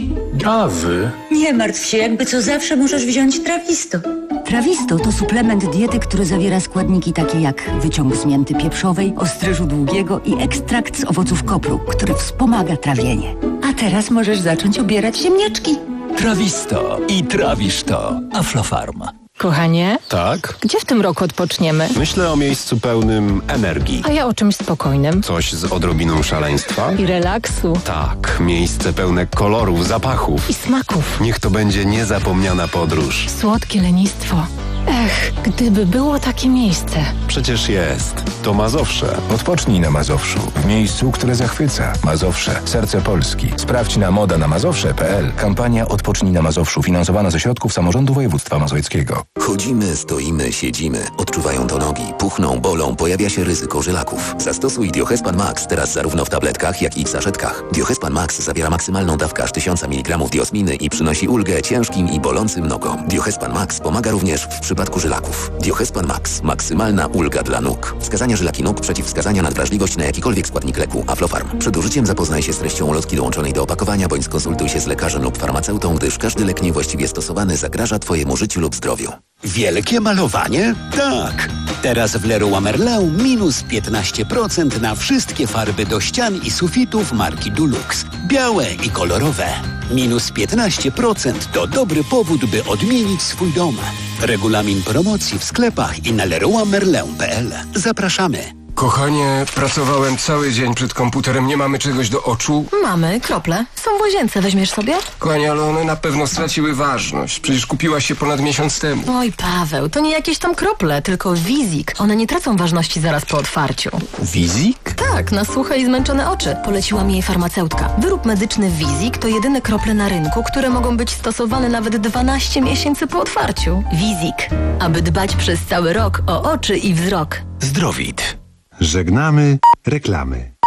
gazy. Nie martw się, jakby co zawsze możesz wziąć Trawisto. Trawisto to suplement diety, który zawiera składniki takie jak wyciąg z mięty pieprzowej, ostryżu długiego i ekstrakt z owoców kopru, który wspomaga trawienie. A teraz możesz zacząć obierać ziemniaczki. Trawisto i trawisz to. Aflofarm. Kochanie? Tak? Gdzie w tym roku odpoczniemy? Myślę o miejscu pełnym energii. A ja o czymś spokojnym. Coś z odrobiną szaleństwa? I relaksu. Tak, miejsce pełne kolorów, zapachów. I smaków. Niech to będzie niezapomniana podróż. Słodkie lenistwo. Ech, gdyby było takie miejsce. Przecież jest. To Mazowsze. Odpocznij na Mazowszu. W miejscu, które zachwyca. Mazowsze. Serce Polski. Sprawdź na moda na mazowsze kropka p l. Kampania Odpocznij na Mazowszu. Finansowana ze środków samorządu województwa mazowieckiego. Chodzimy, stoimy, siedzimy. Odczuwają to nogi. Puchną, bolą. Pojawia się ryzyko żylaków. Zastosuj Diohespan Max teraz zarówno w tabletkach, jak i w saszetkach. Diohespan Max zawiera maksymalną dawkę aż tysiąc miligramów diosminy i przynosi ulgę ciężkim i bolącym nogom. Diohespan Max pomaga również w przypadku żylaków. Diohespan Max. Maksymalna ulga dla nóg. Wskazania żylaki nóg, przeciwwskazania na wrażliwość na jakikolwiek składnik leku. Aflofarm. Przed użyciem zapoznaj się z treścią ulotki dołączonej do opakowania, bądź skonsultuj się z lekarzem lub farmaceutą, gdyż każdy lek niewłaściwie stosowany zagraża Twojemu życiu lub zdrowiu. Wielkie malowanie? Tak. Teraz w Leroy Merlin minus piętnaście procent na wszystkie farby do ścian i sufitów marki Dulux. Białe i kolorowe. Minus piętnaście procent to dobry powód, by odmienić swój dom. Regulamin promocji w sklepach i na leroy merlin kropka p l. Zapraszamy. Kochanie, pracowałem cały dzień przed komputerem, nie mamy czegoś do oczu? Mamy, krople. Są w łazience, weźmiesz sobie? Kochanie, ale one na pewno straciły ważność. Przecież kupiłaś się ponad miesiąc temu. Oj, Paweł, to nie jakieś tam krople, tylko Wizik. One nie tracą ważności zaraz po otwarciu. Wizik? Tak, na suche i zmęczone oczy. Poleciła mi jej farmaceutka. Wyrób medyczny Wizik to jedyne krople na rynku, które mogą być stosowane nawet dwanaście miesięcy po otwarciu. Wizik. Aby dbać przez cały rok o oczy i wzrok. Zdrowit. Żegnamy reklamy.